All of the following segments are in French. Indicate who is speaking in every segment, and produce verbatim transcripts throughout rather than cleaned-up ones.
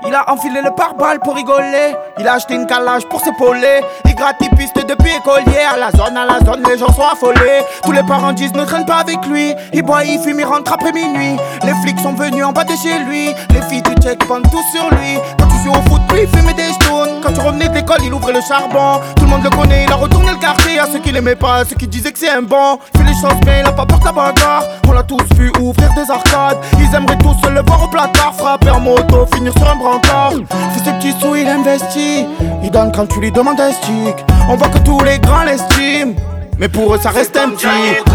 Speaker 1: Il a enfilé le pare-balles pour rigoler. Il a acheté une calage pour s'épauler. Il gratte les pistes depuis écolier. À la zone, à la zone, les gens sont affolés. Tous les parents disent ne traîne pas avec lui. Il boit, il fume, il rentre après minuit. Les flics sont venus en bas de chez lui. Les filles du check pendent tous sur lui. Quand tu joues au foot, lui il fumait des stones. Quand tu revenais de l'école, il ouvrait le charbon. Tout le monde le connaît, il a retourné le quartier. À ceux qui l'aimaient pas, à ceux qui disaient que c'est un bon. Il fait les choses bien, il a pas peur de la bagarre. On l'a tous vu ouvrir des arcades. Ils aimeraient tous se le voir au placard. Frapper en moto, finir sur un brancard. Fait ses petits sous, il investit. Il donne quand tu lui demandes un stick. On voit que tous les grands l'estiment, mais pour eux ça reste un petit.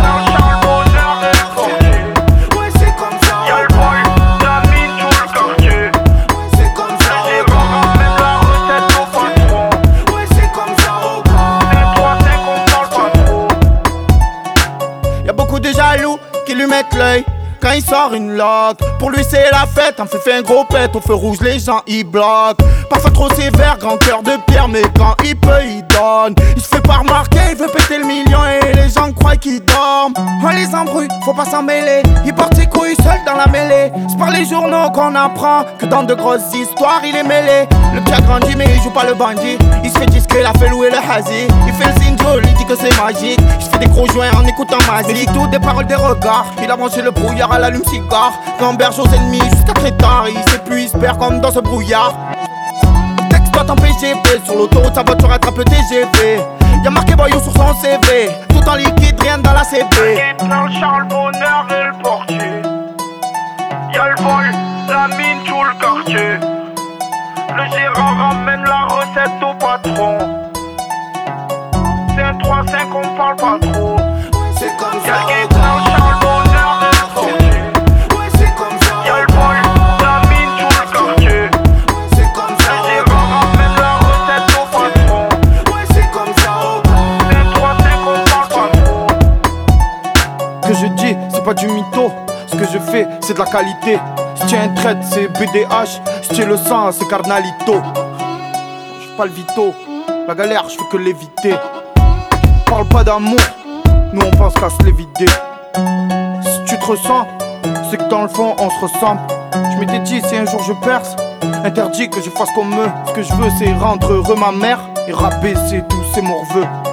Speaker 1: Y'a beaucoup de jaloux qui lui mettent l'œil quand il sort une loque. Pour lui c'est la fête, on fait, fait un gros pet. Au feu rouge les gens ils bloquent. Parfois trop sévère, grand cœur de pierre. Mais quand il peut il donne. Il se fait pas remarquer, il veut péter le million. Et les gens croient qu'ils dorment. On les embrouille, faut pas s'en mêler. Il porte ses couilles seul dans la mêlée. C'est par les journaux qu'on apprend que dans de grosses histoires il est mêlé. Le petit a grandi mais il joue pas le bandit. Il se fait discret, il a fait louer le hazy. Il fait le zinjo, il dit que c'est magique. Il se fait des gros joints en écoutant Mazik. Tout des paroles, des regards. Il a branché le brouillard à l'allume-cigare. Gamberge aux ennemis jusqu'à très tard. Il sait plus, il se perd comme dans ce brouillard. Texte-toi en P G V. Sur l'autoroute sa voiture attrape le T G V. Y'a marqué boyau sur son C V. Tout en liquide, rien dans la C B.
Speaker 2: Dans le Charles Bonheur et le portier. Y'a le vol, la mine, tout le quartier. Le gérant ramène la recette au patron. C'est un trois cinq, on parle pas trop.
Speaker 1: C'est comme ça.
Speaker 2: Y'a dans le Charles Bonheur et le portier.
Speaker 1: Ouais, c'est comme ça.
Speaker 2: Y'a le vol, la mine, tout le quartier.
Speaker 1: C'est comme ça.
Speaker 2: Le gérant ramène la recette au patron.
Speaker 1: Ouais, c'est comme ça.
Speaker 2: C'est un trois cinq, on parle pas trop.
Speaker 1: Que je dis, c'est pas du mytho. Ce que je fais, c'est de la qualité. Si tu un traite, c'est B D H. Si tu le sang, c'est Carnalito. Je fais pas le vito. La galère, je fais que l'éviter. Parle pas d'amour, nous on pense qu'à se l'éviter. Si tu te ressens, c'est que dans le fond on se ressemble. Je m'étais dit si un jour je perce, interdit que je fasse comme eux. Ce que je veux c'est rendre heureux ma mère et rabaisser tous ces morveux.